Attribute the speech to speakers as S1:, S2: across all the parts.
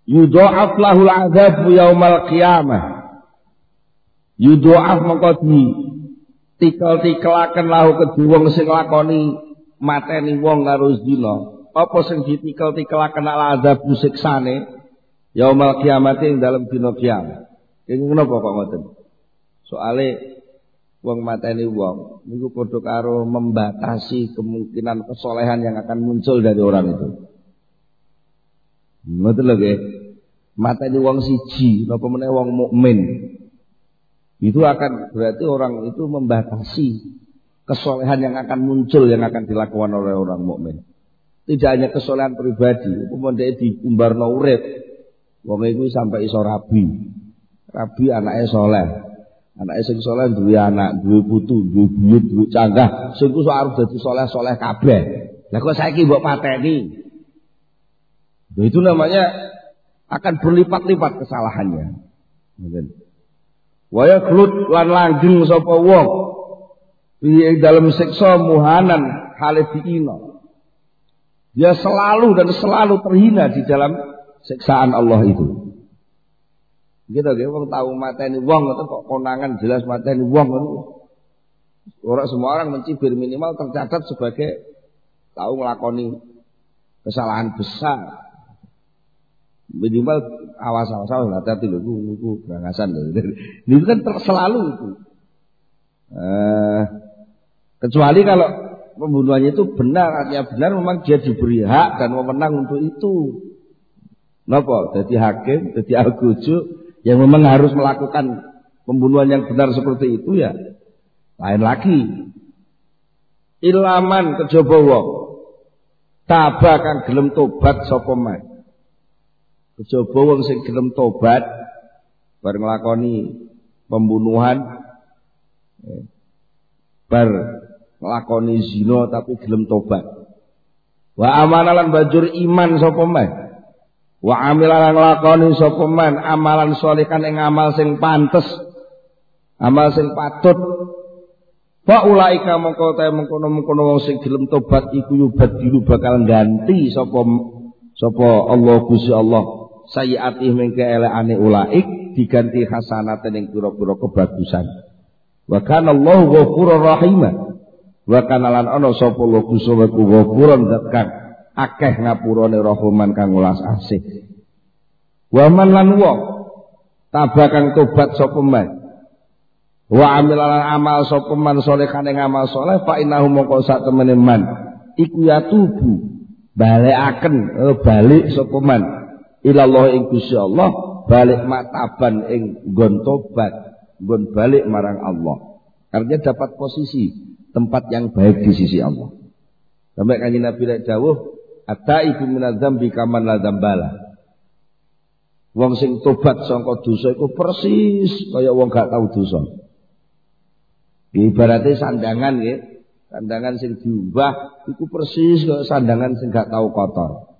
S1: yudha'af lahul 'adzab yaumal qiyamah. Yudha'af mengko tikel-tikelaken lahu kedue wong sing lakoni mateni wong karo zina. Apa sing ditikel-tikelaken al-'adzab siksane yaumal qiyamah ing dalem dina kiamat. Ing menapa kok ngoten? Soale wong mateni wong niku padha karo membatasi kemungkinan kesolehan yang akan muncul dari orang itu. Ngoten lho nggih. Mateni wong siji napa meneh wong mukmin. Itu akan berarti orang itu membatasi kesolehan yang akan muncul yang akan dilakukan oleh orang mukmin. Tidak hanya kesolehan pribadi, umpamane diumbarno urip. Wong iku sampai iso rabi. Rabi anake saleh. Anake sing saleh duwe anak, duwe putu, duwe buyut, duwe canggah, sing ku arep dadi saleh-saleh kabeh. Lah kok saiki mbok pateni? Itu namanya akan berlipat-lipat kesalahannya. Wa yakhlut lan langgeng sapa wong ing dalem siksa muhanan hale diina. Dia selalu dan selalu terhina di dalam siksaan Allah itu. Gitu nggih wong tau mateni wong itu kok konangan jelas mateni wong ngono. Ora semua orang mencibir, minimal tercatat sebagai tahu nglakoni kesalahan besar. Minimal awas-awas hati-hati lho niku berangasan lho. Niku kan selalu itu. Kecuali kalau pembunuhannya itu benar, artinya benar memang dia diberi hak dan wewenang untuk itu. Napa? Jadi hakim, jadi algojo yang memang harus melakukan pembunuhan yang benar seperti itu ya lain lagi. Ilaman kejaba wong tabah kang gelem tobat sapa man. Kejaba wong sing gelem tobat bar nglakoni pembunuhan bar nglakoni zina tapi gelem tobat. Wa amanalan banjur iman sapa man. Wa amilan nglakoni sapa man amalan sholihan ing amal sing pantes, amal sing patut. Fa ulaika mongko ta mengkono-mengkono wong sing gelem tobat iku yubadilu bakal ganti sapa Allah Gusti Allah sayiatih mengke elekane ulaik diganti hasanatan ing pira-pira kebagusan. Wa kana Allahu ghafurur rahim. Wa kana lan ana sapa Allah Gusti Allah ghafurun zakar akeh ngapurane rahman kang welas asih. Wa man lan wong tabah kang tobat sapa man. Wa amilan amal sapa man sholihan ing amal saleh fa innahu mongko sak temene man iku yatubu balekaken balik sapa man ilallah ing Gusti Allah balik mataban ing nggon tobat nggon balik marang Allah. Artinya dapat posisi tempat yang baik di sisi Allah. Sampai kanjeng Nabi lek dawuh at-taibu minadz-dzambi kaman la dzambala. Wong sing tobat saka dosa iku persis kaya wong gak tau dosa. Ibaratnya sandangan nggih, sandangan sing diubah iku persis kaya sandangan sing gak tau kotor.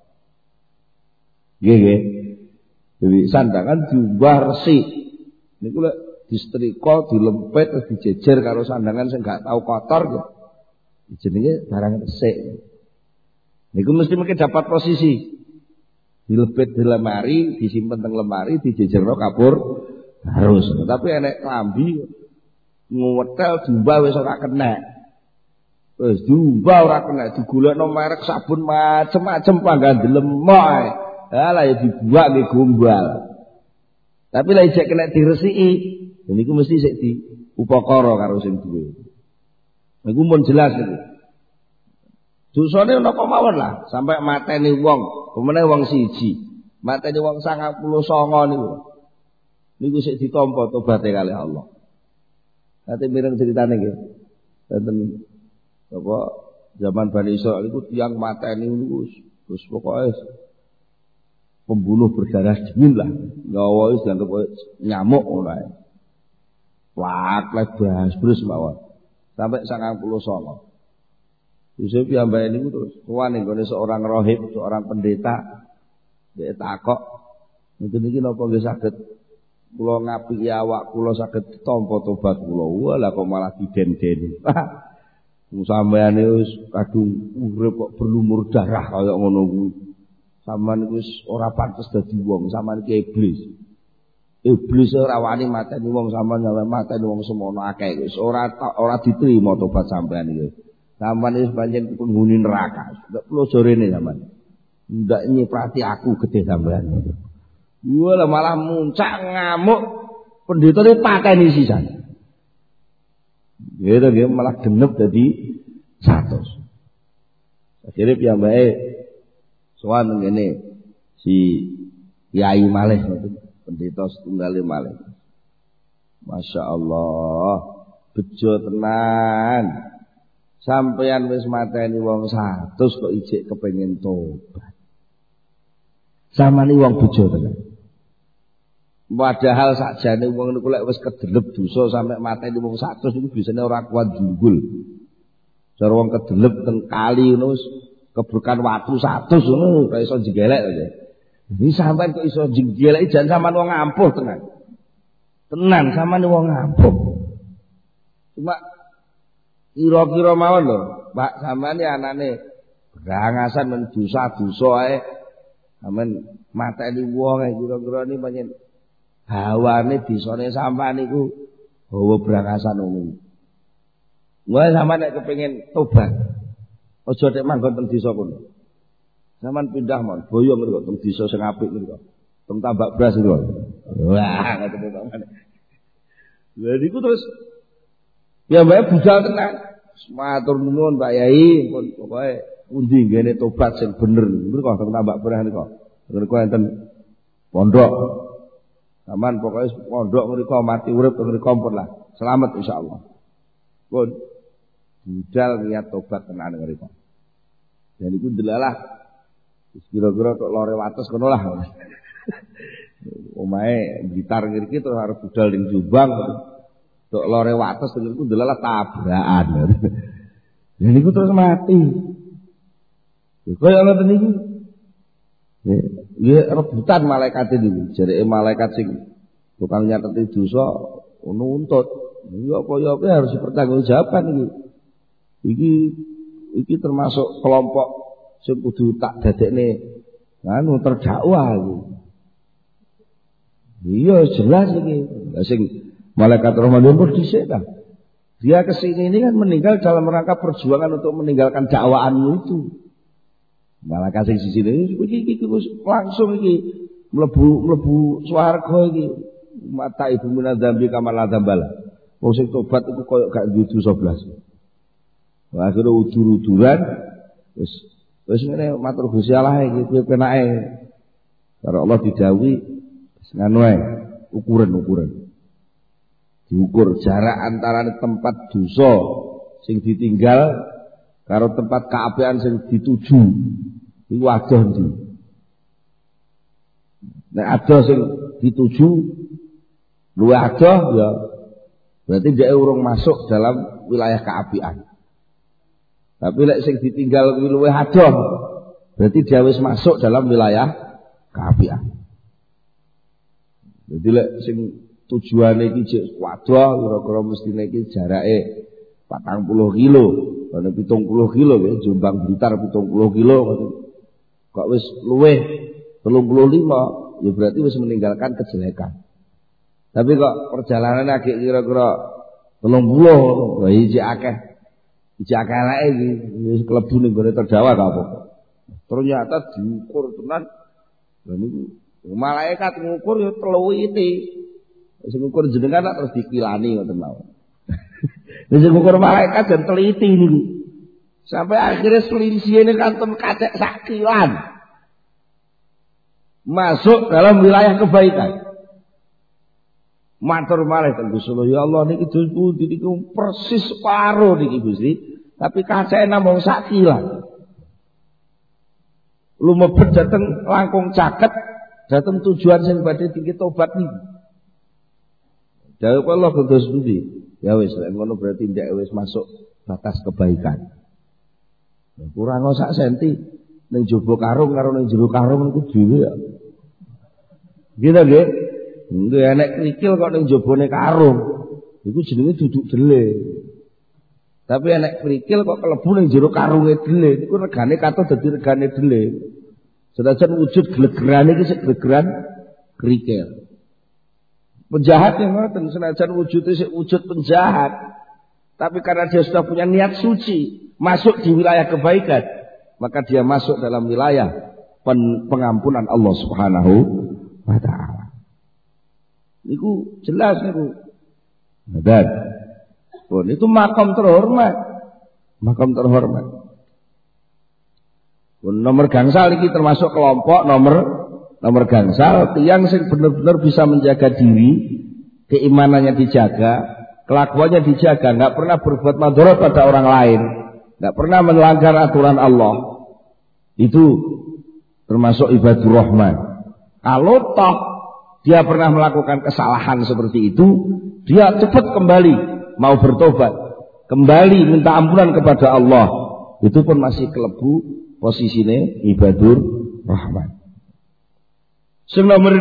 S1: Nggih nggih. Jadi sandangan diubah resik. Niku lek disetrika, dilempet, dijejer karo sandangan sing gak tau kotor kok. Jenenge barang resik. Niku mesti dapat posisi. Dilebet di lemari, disimpen teng lemari, dijejerno kapur harus. Tapi enek klambi ngwetel diubah wis ora kena. Wis diubah ora kena, digolekno merek sabun macem-macem panggan delemok ae. Lah ya dibuak nggih gombal. Tapi lek isih kena diresiki, niku mesti sik diupakara karo sing duwe. Niku mun jelas niku. Dosane napa mawon lah, sampai mateni wong, pemene wong siji, mateni wong 99 niku. Niku sik ditampa tobaté kalih Allah. Nanti mireng ceritane nggih. Wonten apa zaman Bani Israil iku tiyang mateni niku terus pokoke pembunuh berdarah dingin lah. Nyawa wis dianggep nyamuk ngono ae. Wak lebas terus mawon. Sampai 99. Yusuf piyambake niku terus tuwane nggone seorang rahib, seorang pendeta. Dia takok, niki napa nggih saged kula ngapiki awak kula saged tampa tobat kula. Walah kok malah diden-den. Sampeyan wis kadung urip kok berlumur darah kaya ngono kuwi. Sampeyan iku wis ora pantes dadi wong, sampeyan iki iblis. Iblis ora wani mateni wong, sampeyan nyawa mateni wong semono akeh wis ora diterima tobat sampeyan iki. Sampeyan wis pancen penghuni neraka. Ndak perlu jorene sampeyan. Ndak nyiprati aku gedhe sampeyan. Iya malah muncak ngamuk pendetane pateni sisan. Gitu nggih malah genep dadi 100. Akhire piyambake sowan ngene si Kyai malih pendeta setunggal malih. Masya Allah, bejo tenan. Sampeyan wis mateni wong 100 kok ijik kepengin tobat. Samane wong bejo tenan. Padahal sakjane wong niku lek wis kedelep dosa sampe mateni wong 100 niku bisane ora kuat junggul. Cara wong kedelep teng kali ngono wis keburkan watu 100 ngono ora iso jegelek aja. Ini sampean kok iso jegelek jan sampean wong ampuh tenan. Tenan sampean wong ampuh. Cuma kira-kira mawon lho, Pak sampean ya anane berangasan men dosa-dosa ae. Sampeyan mateni wong ae kira-kira ni pancen hawane disone sampean niku hawa berangasan ngono. Wah sampean nek kepengin tobat, aja nek manggon teng desa kono. Sampeyan pindah mon, boyong niku teng desa sing apik niku. Teng Tambak Bras niku. Wah, ngoten to. Lha niku terus ya mbake budal tenan. Matur nuwun Pak Yai, pun pokoke pundi ngene tobat sing bener niku kok teng Tambak Bras niku. Niku enten pondok. Sampeyan pokoke pondok mriku mati urip mriku pun lah. Selamat insyaallah. Pun budal niat tobat tenan mriku. Dan iku ndelalah kira-kira tok lore wates kono lah. Omahe gitar ngriki terus arep budal ning Jombang. Tok lore wates niku ndelalah tabrakan. Lha niku terus mati. Kaya ngoten niku. Nggih rebutan malaikat niku. Jareke malaikat sing tukang nyateti dosa nuntut. Ya apa harus dipertanggungjawabkan iki termasuk kelompok sing kudu tak dadekne anu terdakwa iki. Iya jelas iki. Lah sing malaikat Rahman pun dhisik ta. Dia kesini ini kan meninggal dalam rangka perjuangan untuk meninggalkan dakwaanmu itu. Malaikat sing sisi iki langsung iki mlebu swarga iki. Mata ibu minadzambi kamala dzambala. Wong sing tobat iku koyo gak duwe dosa blas. Wah akhire udur-uduran wis ngene matur Gusti Allah iki piye penake. Karo Allah didhawuhi nganu ae ukuran-ukuran. Diukur jarak antara tempat dosa sing ditinggal karo tempat kaapian sing dituju. Iku adoh ndi. Nek adoh sing dituju luwih adoh ya berarti dia urung masuk dalam wilayah keapian. Tapi lek sing ditinggal kuwi luwih adoh, berarti dia wis masuk dalam wilayah keapian. Jadi lek sing tujuane iki jek wadoh kira-kira mestine iki jarake 40 kilo, ana 70 kilo ya Jombang Blitar 70 kilo kok wis luwih 35 ya berarti wis meninggalkan kejelekan. Tapi kok perjalanan agak kira-kira 30 wah iki akeh. Iki akeh eleke iki wis klebu ning gone terdakwa gak apa. Ternyata diukur tenan. Lha niku malaikat ngukur ya teluwiti. Sing ngukur jenengan terus dikilani ngoten mawon. Wis ngukur malaikat dan teliti niku. Sampai akhirnya selinsihane kanten kacek sak kilan. Masuk dalam wilayah kebaikan. Matur malih ten Gusti Allah, ya Allah niki pundi niku persis separo niki Gusti, tapi kacake namung sak kilan. Lumebet dateng langkung caket, dateng tujuan sing badhe tinggi tobat niki. Dawuh Allah kados pundi? Ya wis lek ngono berarti ndak wis masuk batas kebaikan. Kurang sak senti ning jaba karung karo ning jero karung niku dhewe ya. Gitu nggih. Nggih enek krikil kok ning jabane karung. Iku jenenge duduk dele. Tapi enek krikil kok klebu ning jero karunge dele. Iku regane katon dadi regane dele. Senajan wujud glegeran iki sik glegeran krikil. Penjahat yang ngoten senajan wujudnya sik wujud penjahat, tapi karena dia sudah punya niat suci, masuk di wilayah kebaikan, maka dia masuk dalam wilayah pengampunan Allah Subhanahu wa taala. Niku jelas niku. Dan itu makom terhormat. Makom terhormat. Nomor gangsal ini termasuk kelompok nomor gangsal tiang sing benar-benar bisa menjaga diri, keimanannya dijaga, kelakuannya dijaga, nggak pernah berbuat madharat pada orang lain, nggak pernah melanggar aturan Allah. Itu termasuk ibadur rahman. Kalau toh dia pernah melakukan kesalahan seperti itu, dia cepat kembali mau bertobat, kembali minta ampunan kepada Allah, itu pun masih kelebu posisinya ibadur rahman. Nomor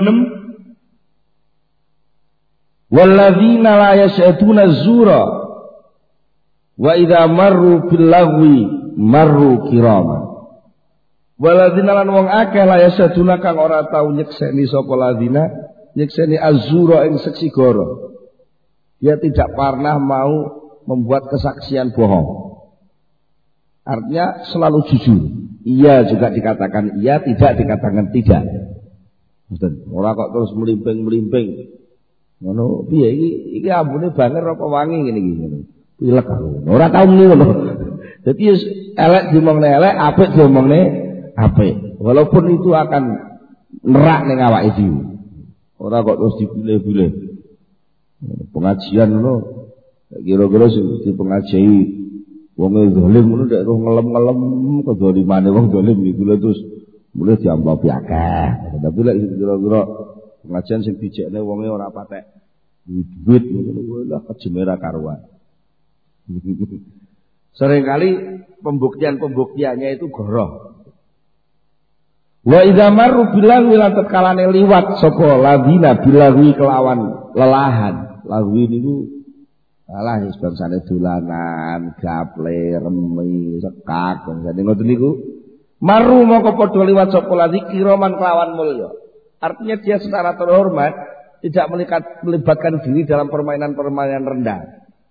S1: 6, walladzina la yash'atuna az-zura wa idza marru bil lagwi marru kirama. Walladzina lan wong akeh la yash'atuna kang ora tau nyekseni sapa ladzina nyekseni az-zura ing seksi goro. Dia tidak pernah mau membuat kesaksian bohong. Artinya selalu jujur. Iya juga dikatakan iya, tidak dikatakan tidak. Ora kok terus melimping-melimping. Ngono piye iki ambune banger apa wangi ngene iki ngono. Pilek aku. Ora tau ngono. Dadi elek diomongne elek, apik diomongne apik. Walaupun itu akan nerak ning awake dhewe. Ora kok terus dipilih-pilih. Pengajian ngono kira-kira sing dipengajiai wong zalim ngono nek ngelem-ngelem kedzalimane wong zalim iku lho terus mulai diamplop akeh. Tapi lek kira-kira pengajian sing dijekne wonge ora patek duit ngono lho kejemera karuan. Seringkali pembuktiannya itu goroh. Wa idza marru bilagwi lan tatkalane liwat sapa ladina bilagwi kelawan lelahan. Lagwi niku alah wis bangsane dolanan, gaple, remi, sekak, bangsane ngoten niku. Maru moko padha liwat sapa ladzi kiraman kelawan mulya. Artinya dia secara terhormat tidak melibatkan diri dalam permainan-permainan rendah.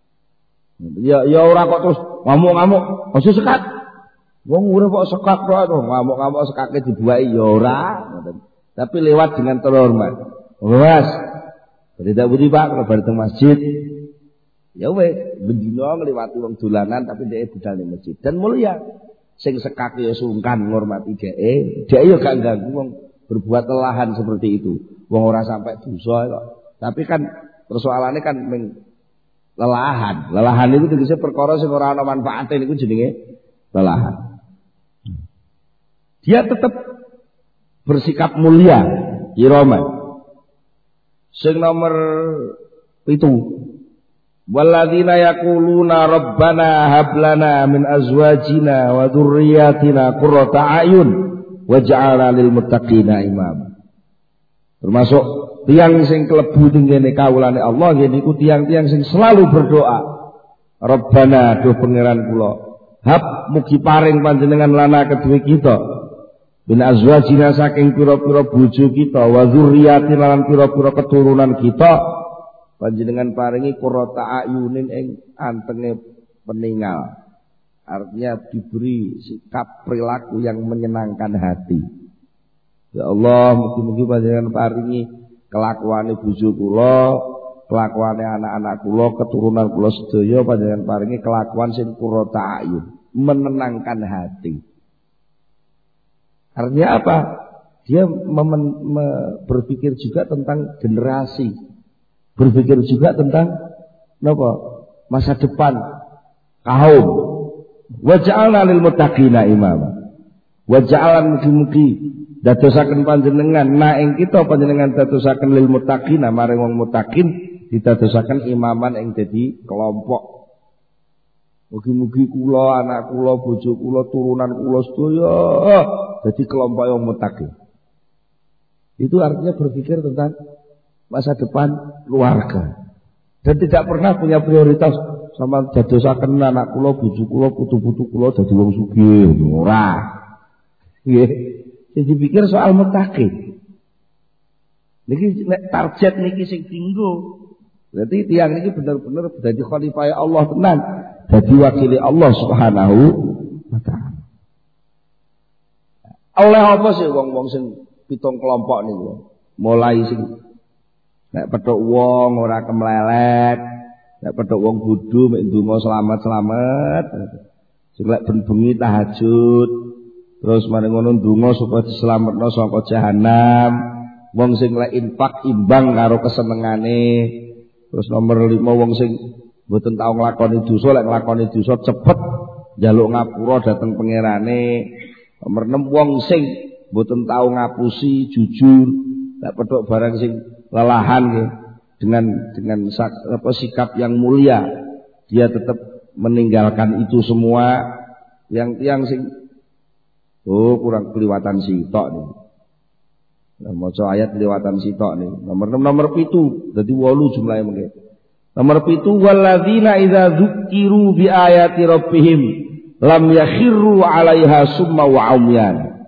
S1: Ya ora kok terus ngamuk-ngamuk, ojo sekat. Wong urip kok sekak kok ngamuk-ngamuk sekake dibuai ya ora, ngoten. Tapi lewat dengan terhormat. Awas. Tidak budi Pak kalau balik ke masjid. Ya weh, bendino ngliwati wong dolanan tapi dia budal di masjid dan mulia. Sing sekak ya sungkan ngormati dhek. Dhek ya gak ganggu wong berbuat lelahan seperti itu. Wong ora sampai dosa kok. Tapi kan persoalannya kan lelahan. Lelahan itu tegese perkara sing ora ana manfaate niku jenenge lelahan. Dia tetap bersikap mulia, kiraman. Sing nomor 7, walladzina yaquluna rabbana hab lana min azwajina wa dzurriyyatina qurrata a'yun waj'alna lil muttaqina imam. Termasuk tiang sing klebu tinggene kawulane Allah nggih niku tiang-tiang sing selalu berdoa. Rabbana do pangeran kula, hab mugi paring panjenengan lana kedue kita bin azwajina saking pira-pira bojo kita wa dzurriyyatina lan pira-pira keturunan kita panjenengan paringi qurrata ayunin ing antenge peninggal. Artinya diberi sikap perilaku yang menyenangkan hati. Ya Allah, mugi-mugi panjenengan paringi kelakuane bojo kula, kelakuane anak-anak kula, keturunan kula sedaya panjenengan paringi kelakuan sing qurrata ayun, menenangkan hati. Artinya apa? Dia berpikir juga tentang generasi, berpikir juga tentang apa? Masa depan kaum. Wa ja'alna lil muttaqina imama. Wa ja'alan mugi-mugi dadosaken panjenengan ing kita panjenengan dadosaken lil muttaqina maring wong muttaqin didadosaken imaman ing dadi kelompok. Mugi-mugi kula, anak kula, bojo kula, turunan kula sedaya dadi kelompok yang muttaqin. Itu artinya berpikir tentang masa depan keluarga. Dan tidak pernah punya prioritas sama dadosaken anak kula, bojo kula, putu-putu kula dadi wong sugih, ora. Nggih. Sing dipikir soal muttaqin. Niki nek target niki sing dienggo. Berarti tiyang niki bener-bener dadi khalifah Allah tenan, dadi wakili Allah Subhanahu wa taala. Oleh apa sih wong-wong sing 7 kelompok niku? Mulai sing nek petuk wong ora kemlelet, nek petuk wong bodho mek ndonga selamat-selamat. Sing lek bengi tahajud, terus mari ngono ndonga supaya dislametno saka jahanam. Wong sing lek infak imbang karo kesenengane. Terus nomor 5 wong sing mboten tau nglakoni dosa, lek nglakoni dosa cepet njaluk ngapura dhateng pangerane. Nomor 6 wong sing mboten tau ngapusi, jujur, lek petuk barang sing lelahan nggih dengan sikap yang mulia, dia tetap meninggalkan itu semua. Yang tiang sing kurang keliwatan sitok nih. Nah, maca ayat liwatan sitok nih. Nomor 6 nomor 7 dadi 8 jumlahe mengke. Nomor 7 walladzina idza dzukiru bi ayati rabbihim lam yakhirru 'alaiha summa wa umyan.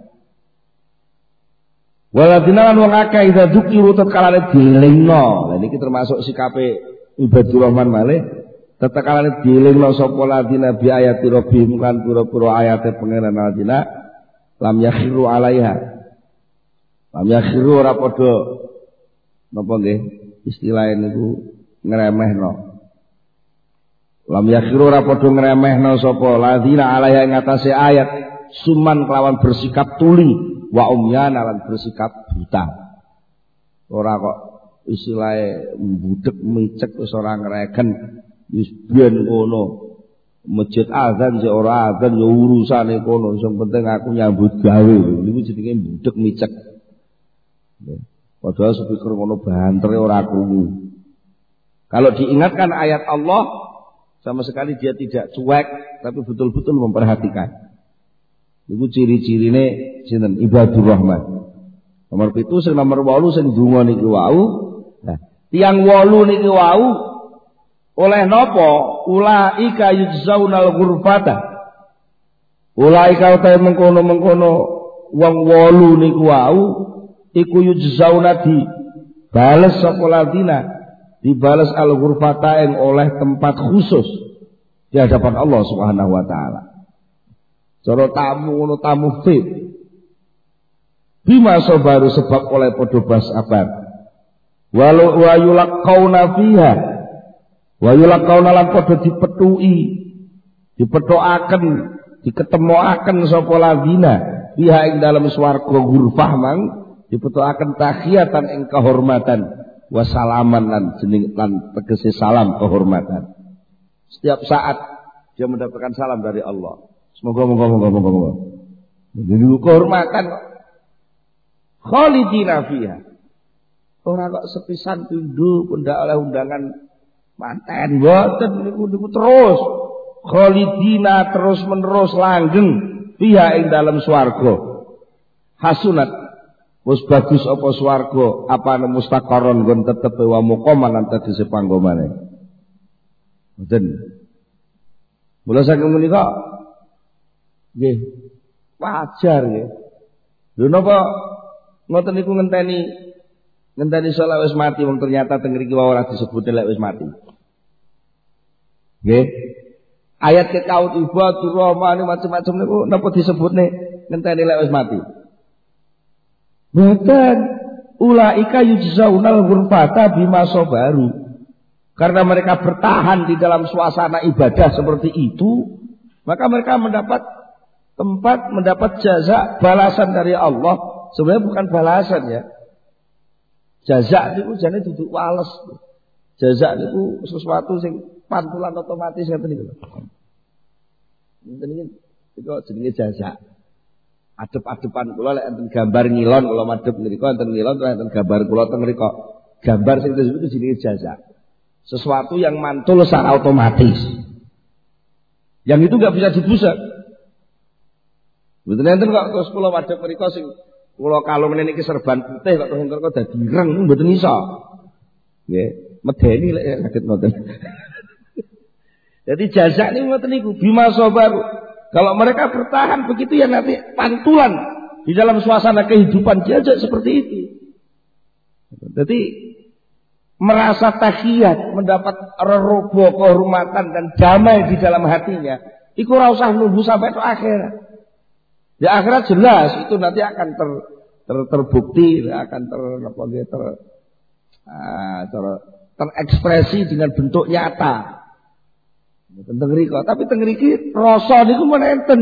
S1: Walladzina lan wong akeh idza dzukiru tatkala dielingno. Lah niki termasuk sikape ibadur rahman malih. Tatkala dielingno sapa ladina bi ayati rabbihim kan pura-pura ayate pangeran ladina lam yakhirru 'alaiha. Lam yakhiru ora padha napa nggih istilah niku ngremehno. Lam yakhiru ora padha ngremehno sapa ladzina alaiha ing atase ayat suman kelawan bersikap tuli wa umyan lan bersikap buta. Ora kok istilahe mbudek micek wis ora ngreken wis ben ngono. Masjid azan sik ora azan ya urusane kono, sing penting aku nyambut gawe. Niku jenenge mbudek micek. Padahal speaker ngono bantere ora krungu. Kalau diingatkan ayat Allah sama sekali dia tidak cuek, tapi betul-betul memperhatikan. Iku ciri-cirine sinten ibadur rahman. Nomor 7 sing nomor 8 sing donga niki wau. Nah, tiyang 8 niki wau oleh napa? Ulaika yujzaunal ghurfata. Ulaika utahe mengkono-mengkono wong 8 niku wau iku yujzauna di bales sapa ladina dibales al-ghurfata yang oleh tempat khusus di hadapan Allah Subhanahu wa taala. Cara tamu ngono tamu fit. Bima sabaru sebab oleh padha sabar. Walau wa yulaqauna fiha wa yulaqauna lan padha dipethuki, dipethokaken, diketemokaken sapa ladina fiha ing dalam swarga ghurfah mang dipethokaken tahiyatan ing kehormatan wasalaman lan jeneng lan tegese salam kehormatan. Setiap saat dia mendapatkan salam dari Allah. Semoga. Jadi kehormatan khalidina fiha. Ora kok sepisan pindho pendak oleh undangan manten mboten niku terus khalidina terus menerus langgeng fiha ing dalam swarga. Hasunat wis bagus apa swarga apa mustaqarron nggon tetepe wa muqaman lan tegese panggomane. Mboten. Mula saking menika nggih wajar nggih. Lho napa ngoten niku ngenteni salat wis mati wong ternyata teng mriki wae ora disebut lek wis mati. Nggih. Ayat kekaut ibadur rahman macam-macam niku napa disebutne ngenteni lek wis mati. Bukan ulaika yujzaunal ghurfata bima sabaru. Karena mereka bertahan di dalam suasana ibadah seperti itu, maka mereka mendapat tempat, mendapat jaza balasan dari Allah. Sebenarnya bukan balasan ya. Jaza itu jane duduk wales. Jaza itu sesuatu sing pantulan otomatis ngoten niku. Ngoten iki jenenge jaza. Adep-adepan kula lek enten gambar ngilon kula madhep mriku enten ngilon enten gambar kula teng mriku. Gambar sing disebut itu jenenge jaza. Sesuatu yang mantul secara otomatis. Yang itu enggak bisa dibusak. Mboten enten kok terus kula madhep mriku sing kula kalung niki serban putih kok terus kok dadi ireng mboten iso. Nggih, medeni lek saged ngoten. Jadi jaza niku ngoten niku bima sabar. Kalau mereka bertahan begitu ya nanti pantulan di dalam suasana kehidupan diajak seperti itu. Jadi merasa tahiyat, mendapat rerobo kehormatan dan damai di dalam hatinya, iku ora usah nunggu sampai ke akhirat. Di akhirat jelas itu nanti akan terbukti, akan terekspresi dengan bentuk nyata. Tentang riko, tapi tentang riki rasa niku men enten.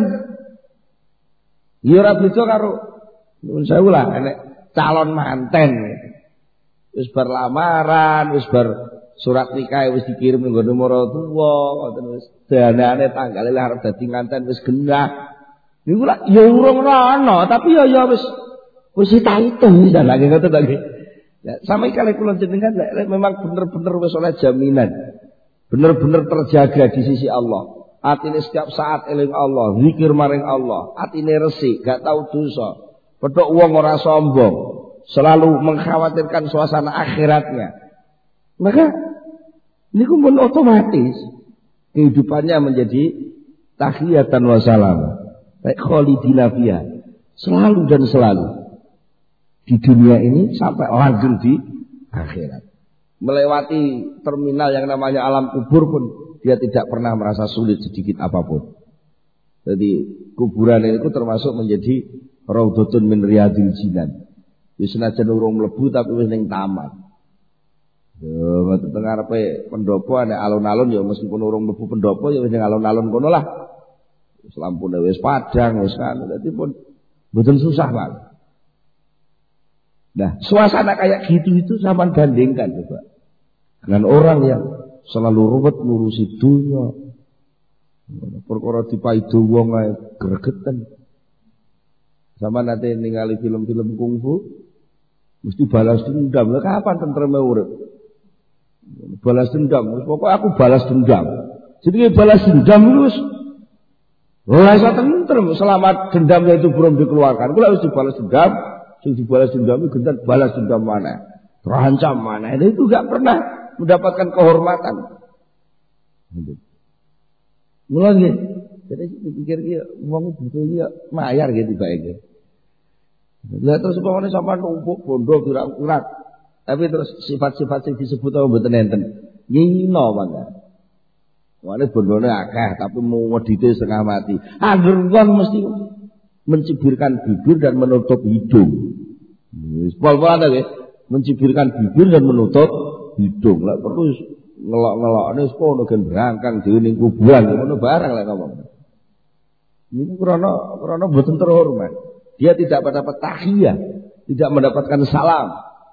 S1: Ya ora beda karo nuwun sewu lah nek calon manten. Wis bar lamaran, wis bar surat nikah wis dikirim nggo maratuwa, ngoten wis danane tanggale lah arep dadi nganten wis genah. Niku lak ya urung ana, tapi ya wis hitung wis lagi ngoten lagi. Ya, sampai kali kula jenengan memang bener-bener wis oleh jaminan. Bener-bener terjaga di sisi Allah. Atine setiap saat eling Allah, zikir maring Allah, atine resik, gak tahu dosa. Pedhok wong ora sombong, selalu mengkhawatirkan suasana akhiratnya. Maka niku pun otomatis kehidupannya menjadi tahiyatan wa salam. Khalidina fiha, selalu dan selalu di dunia ini sampai langgeng di akhirat. Melewati terminal yang namanya alam kubur pun dia tidak pernah merasa sulit sedikit apapun. Jadi kuburan itu termasuk menjadi raudhatun min riyadil jinan. Wis senajan urung mlebu tapi wis ning taman. Yo ngoten teng arepe pendopo ana alun-alun ya meskipun urung mlebu pendopo ya wis ning alun-alun kono lah. Wis lampune wis padang wis kan dadi pun mboten susah, Pak. Nah, suasana kayak gitu itu sama bandingkan coba dengan orang yang selalu ruwet ngurusi dunia. Perkara dipaido wong ae gregeten. Sama nanti ningali film-film kungfu mesti balas dendam. Lah kapan tentreme urip? Balas dendam. Pokoknya aku balas dendam. Jadi balas dendam terus ora iso tentrem selama dendamnya itu belum dikeluarkan. Kula harus dibalas dendam. Sing dibalas dendam itu gentan balas dendam mana, terancam mana, itu gak pernah mendapatkan kehormatan. Mulai gitu, jadi dipikir dia uang butuh dia mayar gitu baiknya. Lihat terus pokoknya sama numpuk bodoh kurang, tapi terus sifat-sifat yang disebut orang betul enten, ngino mana, mana bodohnya akeh, tapi mau ngedite setengah mati. Agar mesti mencibirkan bibir dan menutup hidung. Pol-pol ada ya, mencibirkan bibir dan menutup hidung. Lah terus ngelok-ngelokne kono gen berangkang dhewe ning kuburan ngono barang lek ngomong. Niku krana boten terhormat. Dia tidak mendapat tahiyah, tidak mendapatkan salam.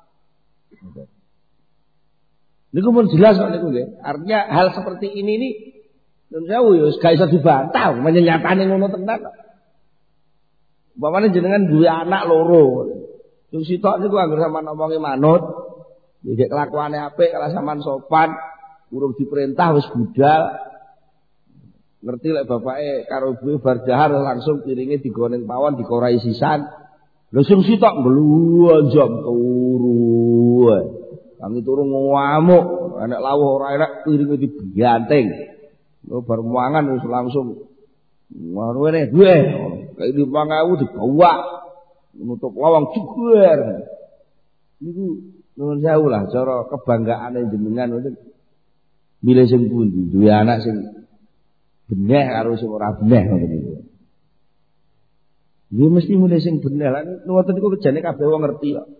S1: Niku pun jelas kok niku nggih. Artinya hal seperti ini nih nun sewu ya gak iso dibantah, menyanyatane ngono tenan. Umpamane jenengan duwe anak loro. Sing sitok niku anggere sampean ngomongi manut, iki kelakuane apik, kalau sampean sopan, urung diperintah wis budal. Ngerti lek bapake karo ibuke bar dahar langsung piringe digoning pawon dikorai sisan. Lho sing sitok mblonjong turu. Kami turu ngamuk, anak lawuh ora enak piringe dibanting. Lho bar mangan wis langsung warene duwe. Kayak di Mangawu dibawa menutup lawang jugur. Niku nuwun sewu lah cara kebanggaane jenengan ngoten. Milih sing pundi, duwe anak sing beneh karo sing ora beneh ngoten niku. Nggih mesti milih sing beneh lan nuwun niku kejane kabeh wong ngerti kok.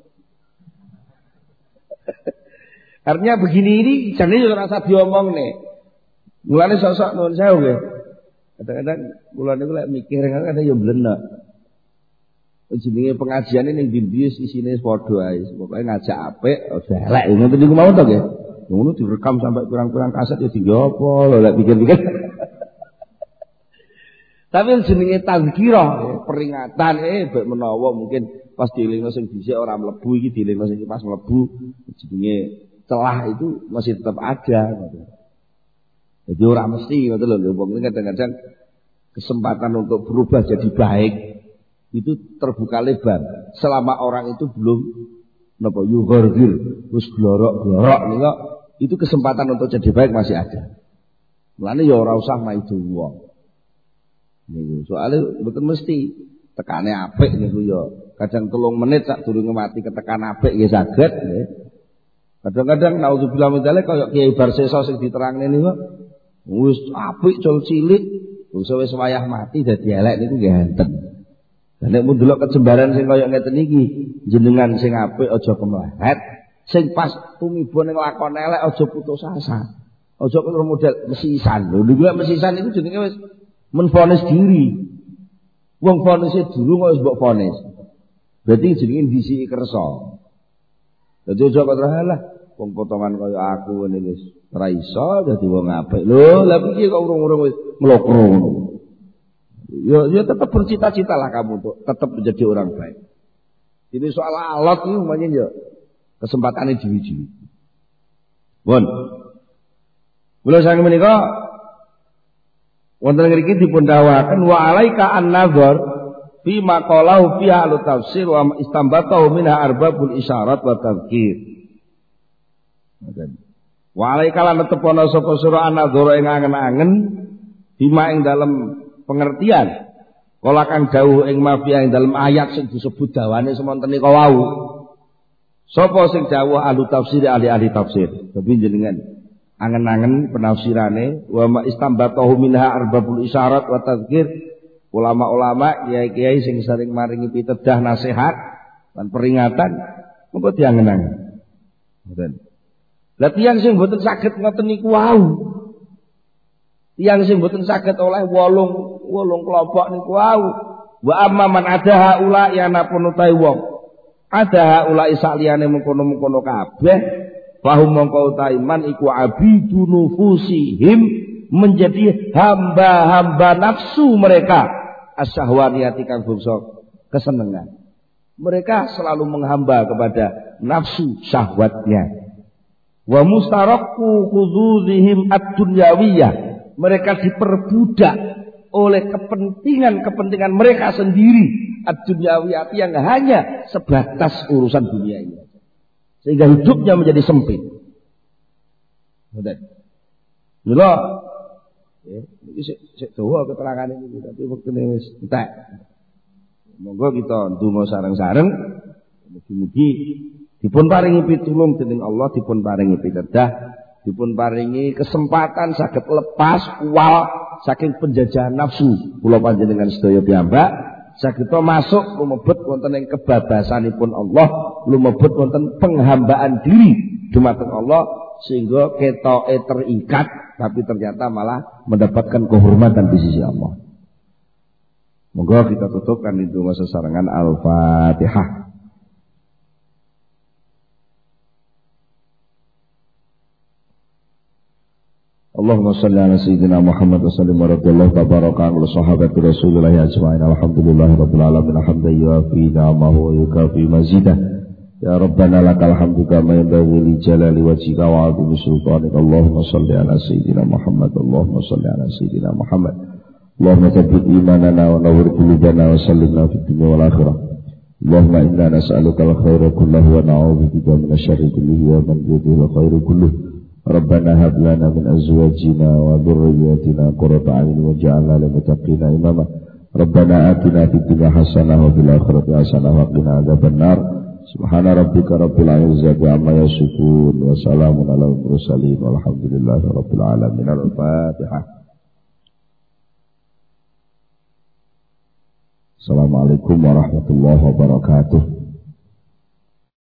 S1: Artinya begini ini jane yo ora usah diomongne. Mulane sosok nuwun sewu nggih. Kadang-kadang kula niku lek mikir kadang ya blenek. Jenenge pengajian ning ndi isine padha ae. Pokoke ngajak apik, aja elek ngoten niku mau to nggih. Ngono direkam sampai kurang-kurang kaset ya dienggo apa lho lek pikir-pikir. Tapi jenenge tazkirah, peringatan bek menawa mungkin pas dielingno sing dhisik ora mlebu iki dielingno sing pas mlebu jenenge celah itu masih tetap ada gitu. Jadi orang mesti ngoten lho, wong kadang-kadang kesempatan untuk berubah jadi baik itu terbuka lebar selama orang itu belum napa yughorgir terus glorok-glorok niku itu kesempatan untuk jadi baik masih ada. Mulane ya ora usah maido wong. Niku soalnya mboten mesti tekane apik niku ya. Kadang 3 menit sadurunge mati ketekan apik nggih saged nggih. Kadang-kadang naudzubillah min dzalik kaya Kiai Barsesa sing diterangne niku wis apik cul cilik, wis wayah mati dadi elek niku nggih enten. Nek mun delok kejembaran sing kaya ngeten iki, jenengan sing apik aja kemlehet, sing pas tumiba ning lakon elek aja putus asa. Aja kaya model mesisan. Lho niku mesisan iku jenenge wis menfonis diri. Wong fonise durung kok wis mbok fonis. Berarti jenenge disiki kersa. Dadi aja kok lah wong potongan kaya aku ngene wis ora iso dadi wong apik. Lho, lha piye kok urung-urung wis mlokro ngono. Ya tetap bercita-cita lah kamu untuk tetap menjadi orang baik. Ini soal alat ini umpamanya ya kesempatannya jiwi-jiwi. Bon. Mula sang menika wonten ngriki dipun dawuhaken wa alaika an-nazar fi maqalahu fi ahli tafsir wa istambatahu minha arbabul isyarat wa tadhkir. Wa alaika lan tepono sapa sira an-nazar ing angen-angen bima ing dalem pengertian kala kang dawuh ing mafia ing dalam ayat sing disebut dawane semonten nika wau. Sapa sing dawuh ahli tafsir ahli tafsir. Tapi jenengan angen-angen penafsirane wa ma istambatahu minha arbabul isyarat wa tadhkir. Ulama-ulama kiai-kiai sing sering maringi pitedah nasihat lan peringatan mengko diangen-angen. Ngoten. Lah tiyang sing mboten saged ngoten niku wau. Tiyang sing mboten saged oleh 8 kelompok niku wau. Wa amma man adaha ula ya napun utahe wong. Adaha ula saliyane mengkono-mengkono kabeh fahum mongko utahe man iku abidu nufusihim menjadi hamba-hamba nafsu mereka asyahwaniyati kang bangsa kesenengan. Mereka selalu menghamba kepada nafsu syahwatnya. Wa mustarakku khuduzihim ad-dunyawiyah. Mereka diperbudak oleh kepentingan-kepentingan mereka sendiri ad-dunyawiyah yang hanya sebatas urusan dunia ini. Sehingga hidupnya menjadi sempit. Mudah. Lha iki sik dawa keterangan ini tapi wektune wis entek. Monggo kita ndonga sareng-sareng mugi-mugi dipun paringi pitulung dening Allah, dipun paringi pitedah, dipun paringi kesempatan saged lepas kual saking penjajahan nafsu kula panjenengan sedaya piyambak saged masuk lumebet wonten ing kebebasanipun Allah, lumebet wonten penghambaan diri dumateng Allah sehingga ketoke terikat tapi ternyata malah mendapatkan kehormatan di sisi Allah. Moga kita tutupkan itu masa sarangan Al-Fatihah. Allahumma salli ala sayyidina Muhammad wa sallim wa radiyallahu tabaraka ala sahabati Rasulillah ajma'in. Alhamdulillahi rabbil alamin hamdan yuafi ni'amahu wa yukafi mazidah. Ya Rabbana lakal hamdu kama yanbaghi li jalali wajhika wa 'azimi sultanika. Allahumma salli ala sayyidina Muhammad. Allahumma salli ala sayyidina Muhammad. Allahumma thabbit imanana wa nawwir qulubana wa sallimna fid dunya wal akhirah. Allahumma inna nas'aluka al-khaira kullahu wa na'udzu bika min asy-syarri kullihi wa min jami'il khairi kullihi. Rabbana hab lana min azwajina wa dhurriyyatina qurrata a'yun waj'alna lil muttaqina imama. Rabbana atina fid dunya hasanah wa fil akhirati hasanah wa qina adzabannar. Subhana rabbika rabbil izzati amma yasifun wa salamun alal mursalin walhamdulillahi rabbil alamin. Al-Fatihah. Assalamualaikum warahmatullahi wabarakatuh.